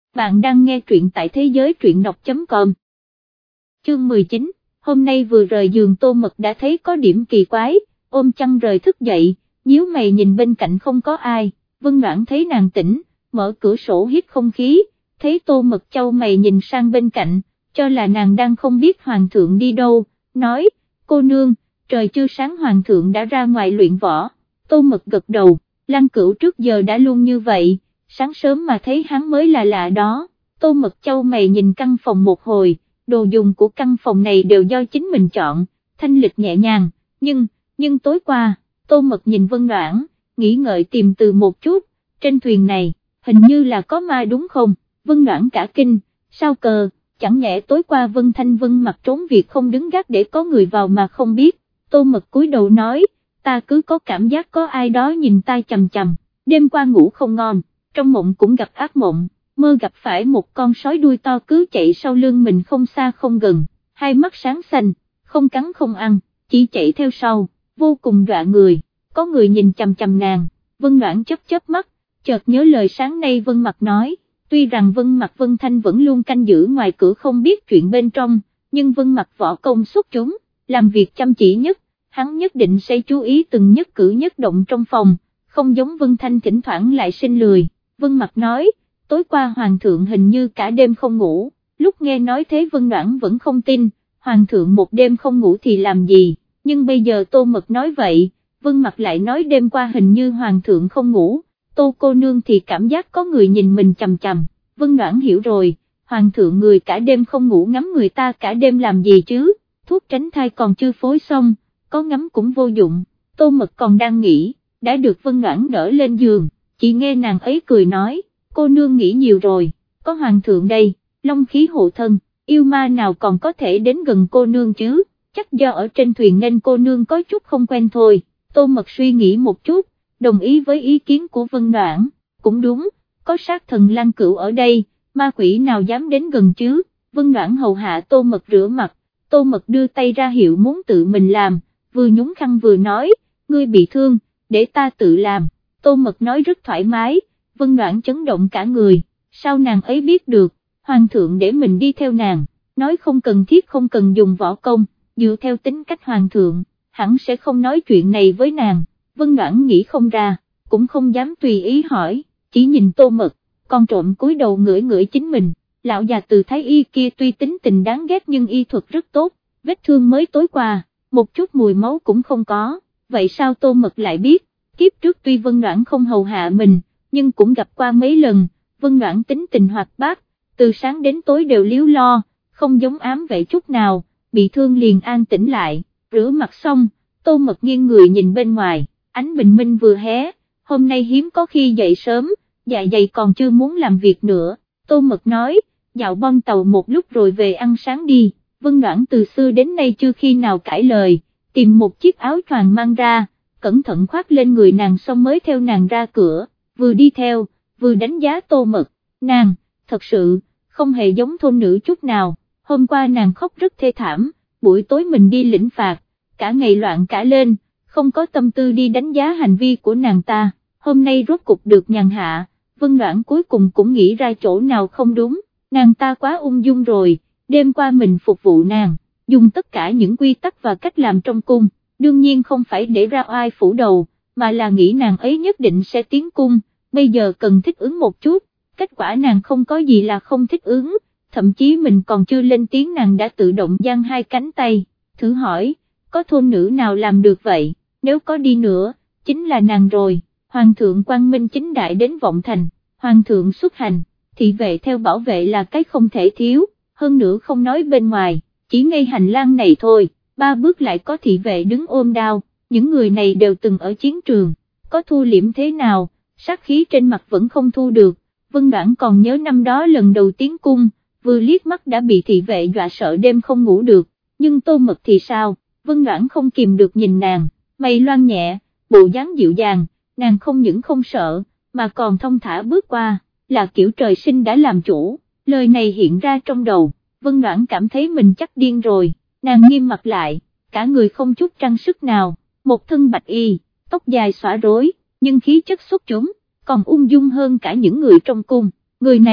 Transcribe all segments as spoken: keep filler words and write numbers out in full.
Bạn đang nghe truyện tại thế giới truyện đọc chấm com. Chương mười chín, hôm nay vừa rời giường Tô Mật đã thấy có điểm kỳ quái, ôm chăn rời thức dậy, nhíu mày nhìn bên cạnh không có ai, Vân Noãn thấy nàng tỉnh, mở cửa sổ hít không khí, thấy Tô Mật chau mày nhìn sang bên cạnh, cho là nàng đang không biết hoàng thượng đi đâu, nói, cô nương, trời chưa sáng hoàng thượng đã ra ngoài luyện võ. Tô Mật gật đầu, Lăng Cửu trước giờ đã luôn như vậy, sáng sớm mà thấy hắn mới là lạ đó. Tô Mật chau mày nhìn căn phòng một hồi, đồ dùng của căn phòng này đều do chính mình chọn, thanh lịch nhẹ nhàng, nhưng, nhưng tối qua, Tô Mật nhìn Vân Noãn, nghĩ ngợi tìm từ một chút, trên thuyền này, hình như là có ma đúng không? Vân Noãn cả kinh, sao cờ, chẳng nhẽ tối qua Vân Thanh Vân mặc trốn việc không đứng gác để có người vào mà không biết. Tô Mật cúi đầu nói, ta cứ có cảm giác có ai đó nhìn ta chằm chằm, đêm qua ngủ không ngon, trong mộng cũng gặp ác mộng, mơ gặp phải một con sói đuôi to cứ chạy sau lưng mình không xa không gần, hai mắt sáng xanh, không cắn không ăn, chỉ chạy theo sau, vô cùng dọa người, có người nhìn chằm chằm nàng. Vân Noãn chớp chớp mắt, chợt nhớ lời sáng nay Vân Mặc nói, tuy rằng Vân Mặc Vân Thanh vẫn luôn canh giữ ngoài cửa không biết chuyện bên trong, nhưng Vân Mặc võ công xuất chúng, làm việc chăm chỉ nhất, hắn nhất định sẽ chú ý từng nhất cử nhất động trong phòng, không giống Vân Thanh thỉnh thoảng lại sinh lười. Vân Mặc nói, tối qua hoàng thượng hình như cả đêm không ngủ, lúc nghe nói thế Vân Noãn vẫn không tin, hoàng thượng một đêm không ngủ thì làm gì, nhưng bây giờ Tô Mật nói vậy, Vân Mặc lại nói đêm qua hình như hoàng thượng không ngủ, Tô cô nương thì cảm giác có người nhìn mình chằm chằm. Vân Noãn hiểu rồi, hoàng thượng người cả đêm không ngủ ngắm người ta cả đêm làm gì chứ, thuốc tránh thai còn chưa phối xong, có ngắm cũng vô dụng. Tô Mật còn đang nghĩ, đã được Vân Noãn đỡ lên giường, chỉ nghe nàng ấy cười nói, cô nương nghĩ nhiều rồi, có hoàng thượng đây, long khí hộ thân, yêu ma nào còn có thể đến gần cô nương chứ, chắc do ở trên thuyền nên cô nương có chút không quen thôi. Tô Mật suy nghĩ một chút, đồng ý với ý kiến của Vân Noãn, cũng đúng, có sát thần Lăng Cửu ở đây, ma quỷ nào dám đến gần chứ. Vân Noãn hầu hạ Tô Mật rửa mặt, Tô Mật đưa tay ra hiệu muốn tự mình làm, vừa nhúng khăn vừa nói, ngươi bị thương, để ta tự làm. Tô Mật nói rất thoải mái, Vân Noãn chấn động cả người, sao nàng ấy biết được, hoàng thượng để mình đi theo nàng, nói không cần thiết không cần dùng võ công, dựa theo tính cách hoàng thượng, hẳn sẽ không nói chuyện này với nàng. Vân Noãn nghĩ không ra, cũng không dám tùy ý hỏi, chỉ nhìn Tô Mật, con trộm cúi đầu ngửi ngửi chính mình, lão già từ Thái Y kia tuy tính tình đáng ghét nhưng y thuật rất tốt, vết thương mới tối qua, một chút mùi máu cũng không có, vậy sao Tô Mật lại biết? Kiếp trước tuy Vân Noãn không hầu hạ mình, nhưng cũng gặp qua mấy lần, Vân Noãn tính tình hoạt bát, từ sáng đến tối đều líu lo, không giống ám vệ chút nào, bị thương liền an tĩnh lại, rửa mặt xong, Tô Mật nghiêng người nhìn bên ngoài, ánh bình minh vừa hé, hôm nay hiếm có khi dậy sớm, dạ dày còn chưa muốn làm việc nữa. Tô Mật nói, dạo bon tàu một lúc rồi về ăn sáng đi. Vân Noãn từ xưa đến nay chưa khi nào cãi lời, tìm một chiếc áo choàng mang ra, cẩn thận khoác lên người nàng xong mới theo nàng ra cửa, vừa đi theo, vừa đánh giá Tô Mật, nàng, thật sự, không hề giống thôn nữ chút nào, hôm qua nàng khóc rất thê thảm, buổi tối mình đi lĩnh phạt, cả ngày loạn cả lên, không có tâm tư đi đánh giá hành vi của nàng ta, hôm nay rốt cục được nhàn hạ. Vân Noãn cuối cùng cũng nghĩ ra chỗ nào không đúng, nàng ta quá ung dung rồi, đêm qua mình phục vụ nàng, dùng tất cả những quy tắc và cách làm trong cung, đương nhiên không phải để ra oai phủ đầu, mà là nghĩ nàng ấy nhất định sẽ tiến cung, bây giờ cần thích ứng một chút, kết quả nàng không có gì là không thích ứng, thậm chí mình còn chưa lên tiếng nàng đã tự động giang hai cánh tay, thử hỏi, có thôn nữ nào làm được vậy, nếu có đi nữa, chính là nàng rồi. Hoàng thượng quang minh chính đại đến Vọng Thành, hoàng thượng xuất hành, thị vệ theo bảo vệ là cái không thể thiếu, hơn nữa không nói bên ngoài, chỉ ngay hành lang này thôi, ba bước lại có thị vệ đứng ôm đao, những người này đều từng ở chiến trường, có thu liễm thế nào, sát khí trên mặt vẫn không thu được. Vân Noãn còn nhớ năm đó lần đầu tiến cung, vừa liếc mắt đã bị thị vệ dọa sợ đêm không ngủ được, nhưng Tô Mật thì sao? Vân Noãn không kìm được nhìn nàng, mày loan nhẹ, bộ dáng dịu dàng, nàng không những không sợ, mà còn thông thả bước qua, là kiểu trời sinh đã làm chủ. Lời này hiện ra trong đầu, Vân Noãn cảm thấy mình chắc điên rồi, nàng nghiêm mặt lại, cả người không chút trang sức nào, một thân bạch y, tóc dài xõa rối, nhưng khí chất xuất chúng, còn ung dung hơn cả những người trong cung. Người này,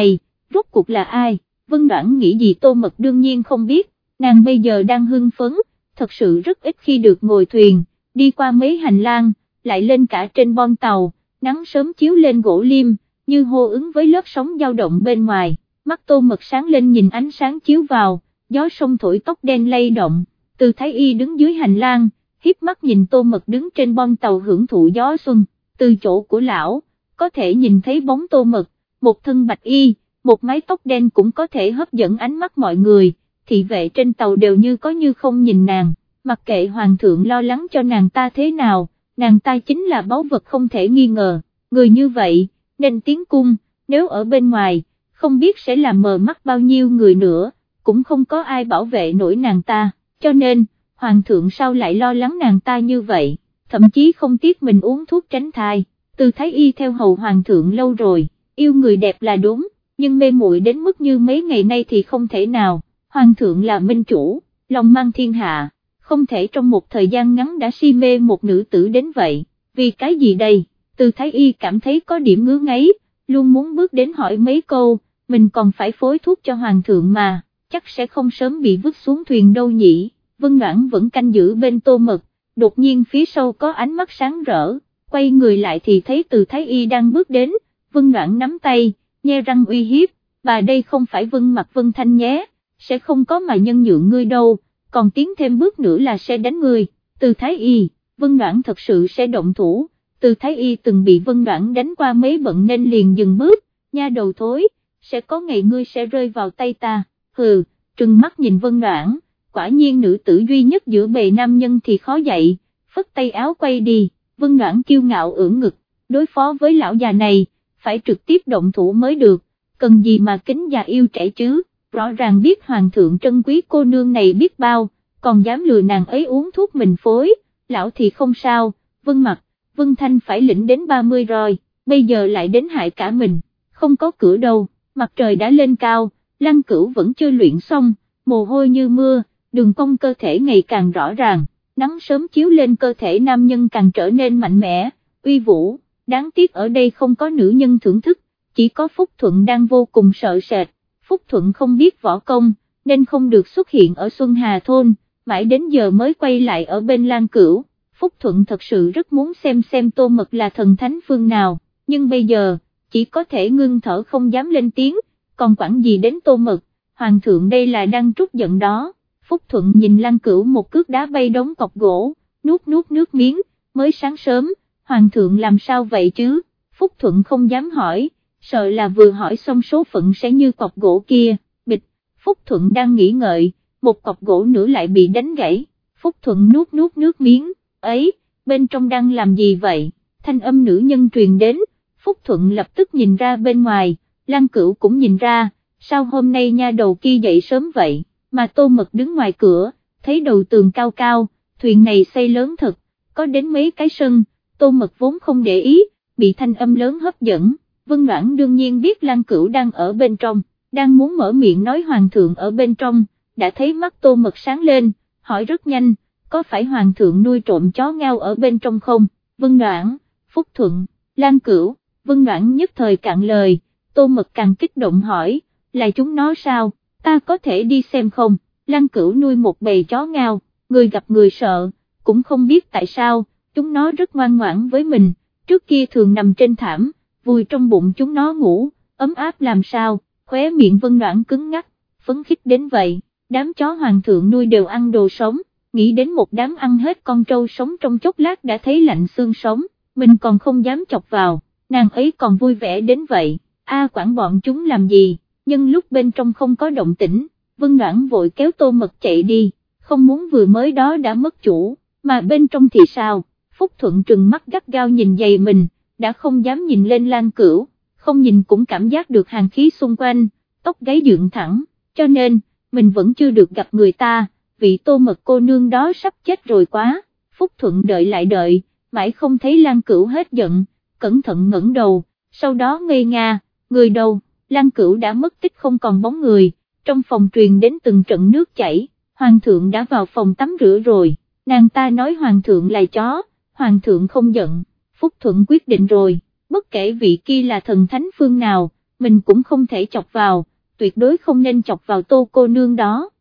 rốt cuộc là ai, Vân Đoản nghĩ gì Tô Mật đương nhiên không biết, nàng bây giờ đang hưng phấn, thật sự rất ít khi được ngồi thuyền, đi qua mấy hành lang, lại lên cả trên bon tàu, nắng sớm chiếu lên gỗ liêm, như hô ứng với lớp sóng dao động bên ngoài, mắt Tô Mật sáng lên nhìn ánh sáng chiếu vào, gió sông thổi tóc đen lay động, Từ Thái Y đứng dưới hành lang, hiếp mắt nhìn Tô Mật đứng trên bon tàu hưởng thụ gió xuân, từ chỗ của lão, có thể nhìn thấy bóng Tô Mật, một thân bạch y, một mái tóc đen cũng có thể hấp dẫn ánh mắt mọi người, thị vệ trên tàu đều như có như không nhìn nàng, mặc kệ hoàng thượng lo lắng cho nàng ta thế nào, nàng ta chính là báu vật không thể nghi ngờ, người như vậy, nên tiến cung, nếu ở bên ngoài, không biết sẽ làm mờ mắt bao nhiêu người nữa, cũng không có ai bảo vệ nổi nàng ta, cho nên, hoàng thượng sao lại lo lắng nàng ta như vậy, thậm chí không tiếc mình uống thuốc tránh thai, Từ Thái Y theo hầu hoàng thượng lâu rồi, yêu người đẹp là đúng, nhưng mê muội đến mức như mấy ngày nay thì không thể nào, hoàng thượng là minh chủ, lòng mang thiên hạ, không thể trong một thời gian ngắn đã si mê một nữ tử đến vậy, vì cái gì đây, Từ Thái Y cảm thấy có điểm ngứa ngáy, luôn muốn bước đến hỏi mấy câu, mình còn phải phối thuốc cho hoàng thượng mà, chắc sẽ không sớm bị vứt xuống thuyền đâu nhỉ, Vân Đoản vẫn canh giữ bên Tô Mật, đột nhiên phía sau có ánh mắt sáng rỡ, quay người lại thì thấy Từ Thái Y đang bước đến, Vân Đoản nắm tay, nhe răng uy hiếp, bà đây không phải Vân Mặc Vân Thanh nhé, sẽ không có mà nhân nhượng ngươi đâu, còn tiến thêm bước nữa là sẽ đánh ngươi, Từ Thái Y, Vân Đoản thật sự sẽ động thủ, Từ Thái Y từng bị Vân Đoản đánh qua mấy bận nên liền dừng bước, nha đầu thối, sẽ có ngày ngươi sẽ rơi vào tay ta, hừ, trừng mắt nhìn Vân Đoản, quả nhiên nữ tử duy nhất giữa bầy nam nhân thì khó dạy, phất tay áo quay đi, Vân Đoản kiêu ngạo ưỡn ngực, đối phó với lão già này, phải trực tiếp động thủ mới được, cần gì mà kính già yêu trẻ chứ, rõ ràng biết hoàng thượng trân quý cô nương này biết bao, còn dám lừa nàng ấy uống thuốc mình phối, lão thì không sao, Vân Mặc, Vân Thanh phải lĩnh đến ba mươi rồi, bây giờ lại đến hại cả mình, không có cửa đâu, mặt trời đã lên cao, Lăng Cửu vẫn chưa luyện xong, mồ hôi như mưa, đường cong cơ thể ngày càng rõ ràng, nắng sớm chiếu lên cơ thể nam nhân càng trở nên mạnh mẽ, uy vũ, đáng tiếc ở đây không có nữ nhân thưởng thức, chỉ có Phúc Thuận đang vô cùng sợ sệt, Phúc Thuận không biết võ công, nên không được xuất hiện ở Xuân Hà Thôn, mãi đến giờ mới quay lại ở bên Lăng Cửu, Phúc Thuận thật sự rất muốn xem xem Tô Mật là thần thánh phương nào, nhưng bây giờ, chỉ có thể ngưng thở không dám lên tiếng, còn quản gì đến Tô Mật, hoàng thượng đây là đang trút giận đó. Phúc Thuận nhìn Lăng Cửu một cước đá bay đống cọc gỗ, nuốt nuốt nước miếng, mới sáng sớm, hoàng thượng làm sao vậy chứ, Phúc Thuận không dám hỏi, sợ là vừa hỏi xong số phận sẽ như cọc gỗ kia, bịch, Phúc Thuận đang nghĩ ngợi, một cọc gỗ nữa lại bị đánh gãy, Phúc Thuận nuốt nuốt nước miếng, ấy, bên trong đang làm gì vậy, thanh âm nữ nhân truyền đến, Phúc Thuận lập tức nhìn ra bên ngoài, Lăng Cửu cũng nhìn ra, sao hôm nay nha đầu kia dậy sớm vậy, mà Tô Mật đứng ngoài cửa, thấy đầu tường cao cao, thuyền này xây lớn thật, có đến mấy cái sân, Tô Mật vốn không để ý, bị thanh âm lớn hấp dẫn, Vân Đoản đương nhiên biết Lăng Cửu đang ở bên trong, đang muốn mở miệng nói hoàng thượng ở bên trong, đã thấy mắt Tô Mật sáng lên, hỏi rất nhanh, có phải hoàng thượng nuôi trộm chó ngao ở bên trong không, Vân Đoản, Phúc Thuận, Lăng Cửu, Vân Đoản nhất thời cạn lời, Tô Mật càng kích động hỏi, là chúng nó sao, ta có thể đi xem không, Lăng Cửu nuôi một bầy chó ngao, người gặp người sợ, cũng không biết tại sao, chúng nó rất ngoan ngoãn với mình, trước kia thường nằm trên thảm, vùi trong bụng chúng nó ngủ, ấm áp làm sao, khóe miệng Vân Đoản cứng ngắc, phấn khích đến vậy, đám chó hoàng thượng nuôi đều ăn đồ sống, nghĩ đến một đám ăn hết con trâu sống trong chốc lát đã thấy lạnh xương sống, mình còn không dám chọc vào, nàng ấy còn vui vẻ đến vậy, a quản bọn chúng làm gì, nhưng lúc bên trong không có động tĩnh, Vân Đoản vội kéo Tô Mật chạy đi, không muốn vừa mới đó đã mất chủ, mà bên trong thì sao, Phúc Thuận trừng mắt gắt gao nhìn giày mình, đã không dám nhìn lên Lăng Cửu, không nhìn cũng cảm giác được hàn khí xung quanh, tóc gáy dựng thẳng, cho nên, mình vẫn chưa được gặp người ta, vị Tô Mật cô nương đó sắp chết rồi quá, Phúc Thuận đợi lại đợi, mãi không thấy Lăng Cửu hết giận, cẩn thận ngẩng đầu, sau đó ngây nga, người đâu, Lăng Cửu đã mất tích không còn bóng người, trong phòng truyền đến từng trận nước chảy, hoàng thượng đã vào phòng tắm rửa rồi, nàng ta nói hoàng thượng là chó, hoàng thượng không giận, Phúc Thuận quyết định rồi, bất kể vị kia là thần thánh phương nào, mình cũng không thể chọc vào, tuyệt đối không nên chọc vào Tô cô nương đó.